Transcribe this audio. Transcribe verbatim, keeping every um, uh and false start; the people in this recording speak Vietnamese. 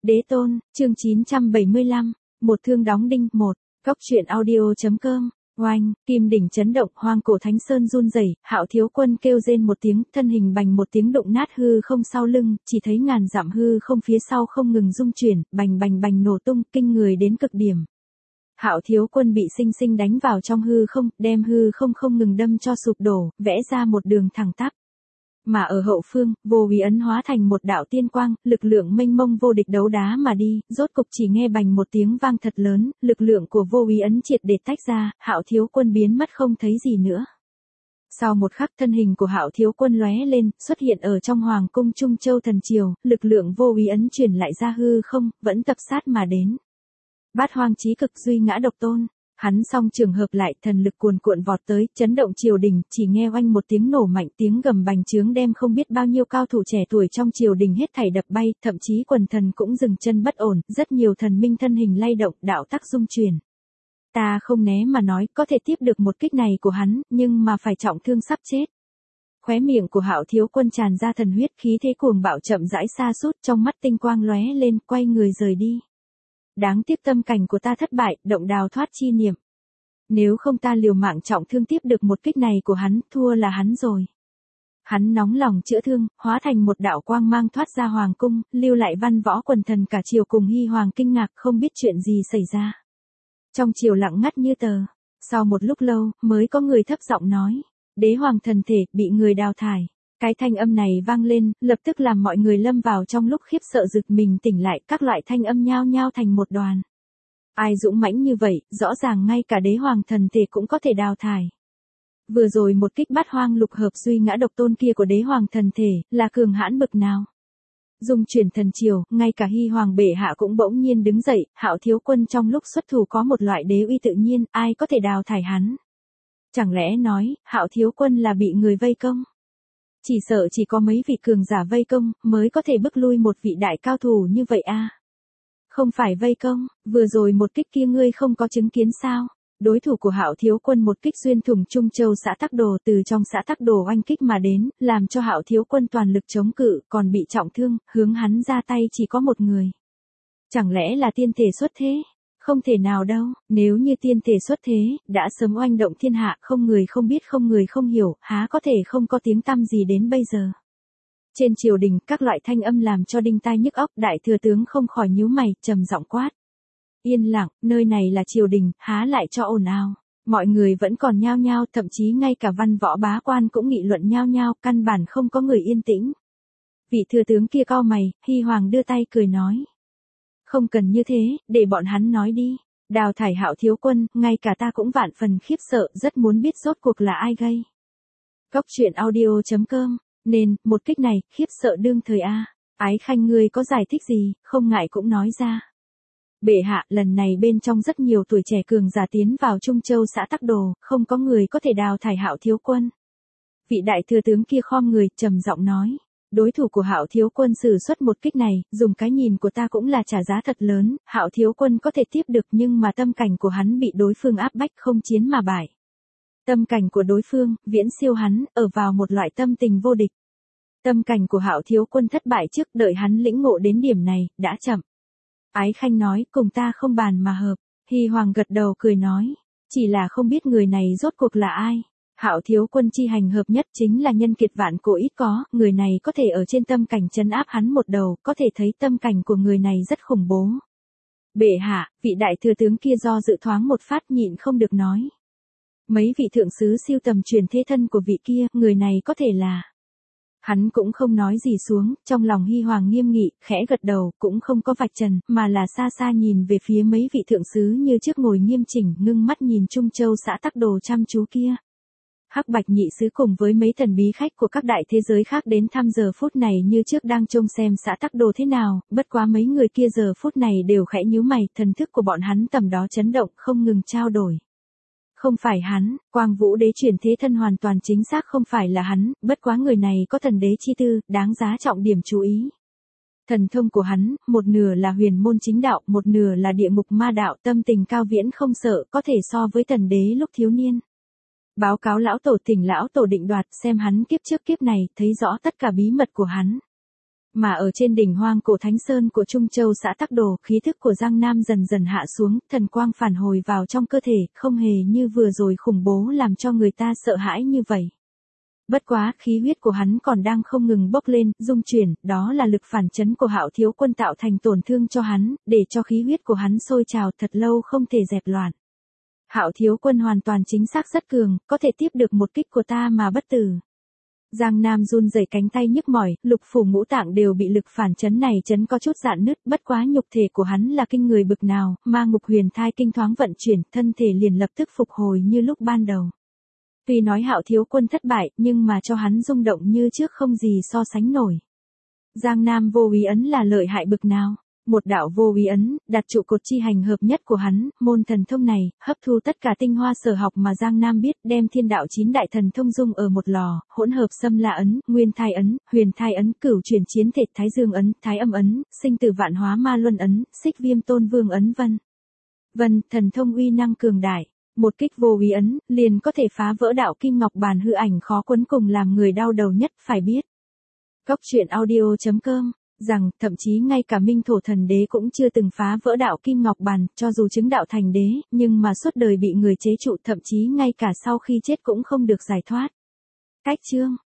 Đế tôn, chương chín trăm bảy mươi lăm, một thương đóng đinh, một, góc truyện audio.com, oanh, kim đỉnh chấn động, hoang cổ thánh sơn run rẩy, Hạo Thiếu Quân kêu rên một tiếng, thân hình bành một tiếng đụng nát hư không sau lưng, chỉ thấy ngàn dặm hư không phía sau không ngừng rung chuyển, bành bành bành nổ tung, kinh người đến cực điểm. Hạo Thiếu Quân bị sinh sinh đánh vào trong hư không, đem hư không không ngừng đâm cho sụp đổ, vẽ ra một đường thẳng tắp. Mà ở hậu phương, Vô Úy Ấn hóa thành một đạo tiên quang, lực lượng mênh mông vô địch đấu đá mà đi, rốt cục chỉ nghe bành một tiếng vang thật lớn, lực lượng của Vô Úy Ấn triệt để tách ra, Hạo Thiếu Quân biến mất không thấy gì nữa. Sau một khắc thân hình của Hạo Thiếu Quân lóe lên, xuất hiện ở trong hoàng cung Trung Châu Thần Triều, lực lượng Vô Úy Ấn truyền lại ra hư không, vẫn tập sát mà đến. Bát hoang chí cực duy ngã độc tôn. Hắn song trường hợp lại, thần lực cuồn cuộn vọt tới, chấn động triều đình, chỉ nghe oanh một tiếng nổ mạnh, tiếng gầm bành trướng đem không biết bao nhiêu cao thủ trẻ tuổi trong triều đình hết thảy đập bay, thậm chí quần thần cũng dừng chân bất ổn, rất nhiều thần minh thân hình lay động, đạo tắc dung truyền. Ta không né mà nói, có thể tiếp được một kích này của hắn, nhưng mà phải trọng thương sắp chết. Khóe miệng của Hạo Thiếu Quân tràn ra thần huyết, khí thế cuồng bạo chậm rãi xa sút, trong mắt tinh quang lóe lên, quay người rời đi. Đáng tiếc tâm cảnh của ta thất bại, động đào thoát chi niệm. Nếu không ta liều mạng trọng thương tiếp được một kích này của hắn, thua là hắn rồi. Hắn nóng lòng chữa thương, hóa thành một đạo quang mang thoát ra hoàng cung, lưu lại văn võ quần thần cả triều cùng hy hoàng kinh ngạc không biết chuyện gì xảy ra. Trong triều lặng ngắt như tờ, sau một lúc lâu, mới có người thấp giọng nói, đế hoàng thần thể, bị người đào thải. Cái thanh âm này vang lên, lập tức làm mọi người lâm vào trong lúc khiếp sợ giật mình tỉnh lại, các loại thanh âm nhao nhao thành một đoàn. Ai dũng mãnh như vậy, rõ ràng ngay cả đế hoàng thần thể cũng có thể đào thải. Vừa rồi một kích bát hoang lục hợp duy ngã độc tôn kia của đế hoàng thần thể, là cường hãn bực nào. Dung chuyển thần triều, ngay cả hy hoàng bệ hạ cũng bỗng nhiên đứng dậy, Hạo Thiếu Quân trong lúc xuất thủ có một loại đế uy tự nhiên, ai có thể đào thải hắn. Chẳng lẽ nói, Hạo Thiếu Quân là bị người vây công? Chỉ sợ chỉ có mấy vị cường giả vây công, mới có thể bức lui một vị đại cao thủ như vậy a. À? Không phải vây công, vừa rồi một kích kia ngươi không có chứng kiến sao? Đối thủ của Hạo Thiếu Quân một kích xuyên thủng Trung Châu xã Tắc Đồ, từ trong xã Tắc Đồ oanh kích mà đến, làm cho Hạo Thiếu Quân toàn lực chống cự, còn bị trọng thương, hướng hắn ra tay chỉ có một người. Chẳng lẽ là tiên thể xuất thế? Không thể nào đâu, nếu như tiên thể xuất thế, đã sớm oanh động thiên hạ, không người không biết không người không hiểu, há có thể không có tiếng tăm gì đến bây giờ. Trên triều đình, các loại thanh âm làm cho đinh tai nhức óc, đại thừa tướng không khỏi nhíu mày, trầm giọng quát. Yên lặng, nơi này là triều đình, há lại cho ồn ào. Mọi người vẫn còn nhao nhao, thậm chí ngay cả văn võ bá quan cũng nghị luận nhao nhao, căn bản không có người yên tĩnh. Vị thừa tướng kia cau mày, hy hoàng đưa tay cười nói. Không cần như thế, để bọn hắn nói đi. Đào thải Hạo Thiếu Quân, ngay cả ta cũng vạn phần khiếp sợ, rất muốn biết rốt cuộc là ai gây. Góc truyện audio.com, nên, một kích này, khiếp sợ đương thời a. Ái Khanh ngươi có giải thích gì, không ngại cũng nói ra. Bệ hạ, lần này bên trong rất nhiều tuổi trẻ cường giả tiến vào Trung Châu xã Tắc Đồ, không có người có thể đào thải Hạo Thiếu Quân. Vị đại thừa tướng kia khom người, trầm giọng nói. Đối thủ của Hạo Thiếu Quân sử xuất một kích này, dùng cái nhìn của ta cũng là trả giá thật lớn, Hạo Thiếu Quân có thể tiếp được nhưng mà tâm cảnh của hắn bị đối phương áp bách không chiến mà bại. Tâm cảnh của đối phương, viễn siêu hắn, ở vào một loại tâm tình vô địch. Tâm cảnh của Hạo Thiếu Quân thất bại trước, đợi hắn lĩnh ngộ đến điểm này, đã chậm. Ái Khanh nói, cùng ta không bàn mà hợp. Hy Hoàng gật đầu cười nói, chỉ là không biết người này rốt cuộc là ai. Hạo Thiếu Quân chi hành hợp nhất chính là nhân kiệt vạn cổ ít có, người này có thể ở trên tâm cảnh trấn áp hắn một đầu, có thể thấy tâm cảnh của người này rất khủng bố. Bệ hạ, vị đại thừa tướng kia do dự thoáng một phát nhịn không được nói. Mấy vị thượng sứ siêu tầm truyền thế thân của vị kia, người này có thể là. Hắn cũng không nói gì xuống, trong lòng Hy Hoàng nghiêm nghị, khẽ gật đầu, cũng không có vạch trần, mà là xa xa nhìn về phía mấy vị thượng sứ như trước ngồi nghiêm chỉnh, ngưng mắt nhìn Trung Châu xã Tắc Đồ chăm chú kia. Hắc Bạch nhị sứ cùng với mấy thần bí khách của các đại thế giới khác đến thăm giờ phút này như trước đang trông xem xã Tắc Đồ thế nào, bất quá mấy người kia giờ phút này đều khẽ nhíu mày, thần thức của bọn hắn tầm đó chấn động, không ngừng trao đổi. Không phải hắn, Quang Vũ Đế chuyển thế thân hoàn toàn chính xác không phải là hắn, bất quá người này có thần đế chi tư, đáng giá trọng điểm chú ý. Thần thông của hắn, một nửa là huyền môn chính đạo, một nửa là địa ngục ma đạo, tâm tình cao viễn không sợ, có thể so với thần đế lúc thiếu niên. Báo cáo lão tổ, thỉnh lão tổ định đoạt, xem hắn kiếp trước kiếp này, thấy rõ tất cả bí mật của hắn. Mà ở trên đỉnh Hoang Cổ Thánh Sơn của Trung Châu xã Tắc Đồ, khí thức của Giang Nam dần dần hạ xuống, thần quang phản hồi vào trong cơ thể, không hề như vừa rồi khủng bố làm cho người ta sợ hãi như vậy. Bất quá, khí huyết của hắn còn đang không ngừng bốc lên, dung chuyển, đó là lực phản chấn của Hạo Thiếu Quân tạo thành tổn thương cho hắn, để cho khí huyết của hắn sôi trào thật lâu không thể dẹp loạn. Hạo Thiếu Quân hoàn toàn chính xác rất cường, có thể tiếp được một kích của ta mà bất tử. Giang Nam run rẩy cánh tay nhức mỏi, lục phủ ngũ tạng đều bị lực phản chấn này chấn có chút rạn nứt, bất quá nhục thể của hắn là kinh người bực nào, ma ngục huyền thai kinh thoáng vận chuyển, thân thể liền lập tức phục hồi như lúc ban đầu. Tuy nói Hạo Thiếu Quân thất bại, nhưng mà cho hắn rung động như trước không gì so sánh nổi. Giang Nam vô úy ấn là lợi hại bực nào? Một đạo vô úy ấn, đặt trụ cột chi hành hợp nhất của hắn, môn thần thông này, hấp thu tất cả tinh hoa sở học mà Giang Nam biết, đem thiên đạo chín đại thần thông dung ở một lò, hỗn hợp xâm la ấn, nguyên thai ấn, huyền thai ấn, cửu chuyển chiến thể, thái dương ấn, thái âm ấn, sinh tử vạn hóa ma luân ấn, xích viêm tôn vương ấn vân. Vân, thần thông uy năng cường đại. Một kích vô úy ấn, liền có thể phá vỡ đạo kim ngọc bàn hư ảnh khó quấn cùng làm người đau đầu nhất, phải biết. Cốc truyện audio chấm com rằng, thậm chí ngay cả Minh Thổ Thần Đế cũng chưa từng phá vỡ đạo kim ngọc bàn, cho dù chứng đạo thành đế, nhưng mà suốt đời bị người chế trụ, thậm chí ngay cả sau khi chết cũng không được giải thoát. Cách chương